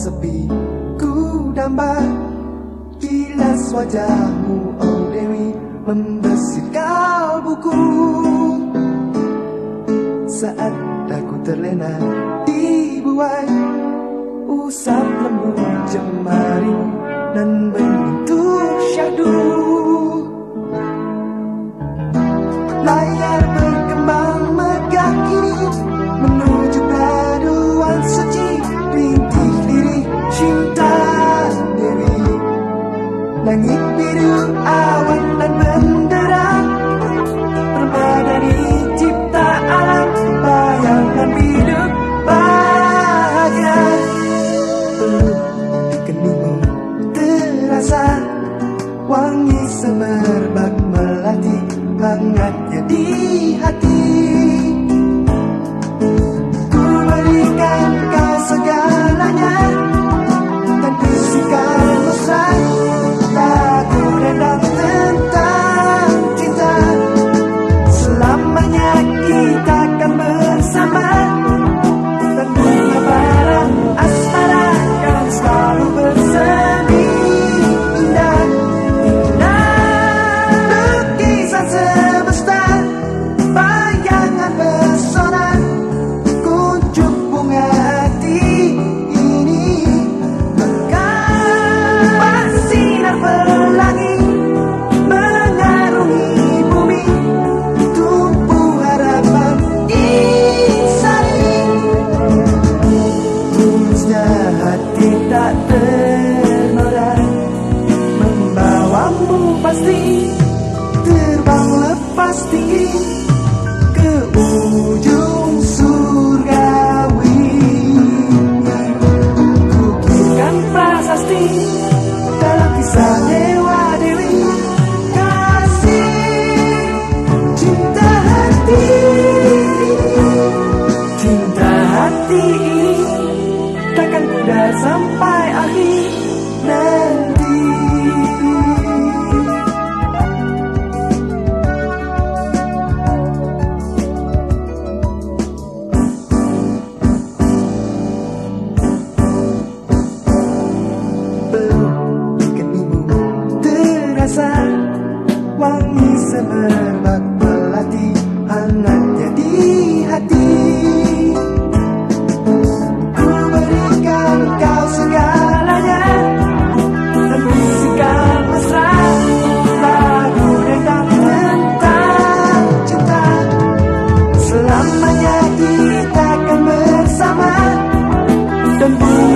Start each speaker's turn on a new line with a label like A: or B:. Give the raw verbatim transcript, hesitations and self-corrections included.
A: sepi ku damba, bilas wajahmu oh Dewi membesit kalbuku. Saat aku terlena dibuai usap lembut jemari dan menyentuh syahdu. Layar berkembang megah kini menuju paduan suci, rintik diri cinta Dewi. Langit biru, awan dan bendera permadani cipta alam, bayangan hidup bahagia. Peluk di keningmu terasa wangi semerbak melati, hangatnya di hati. Ku berikan kau segalanya dan bisikan mesra lagu rendang tentang cinta. Selamanya kita akan bersama dan bunga bara asmara akan selalu bersemi indah. Indah lukisan semesta, bayangan pesona, kuncup bunga hati ini mekar sinar pelangi mengarungi bumi, tumbuh harapan insani. Tulusnya hati tak ternoda, membawamu pasti terbang lepas tinggi ke ujung surgawi. Kukirkan prasasti dalam kisah dewa dewi, kasih cinta hati. Cinta hati ini takkan pudar sampai akhir nanti. Peluk di keningmu terasa wangi semerbak melati, hangatnya di hati. Ku berikan kau segalanya dan bisikan mesra lagu rendang tentang cinta. Selamanya kita akan bersama dan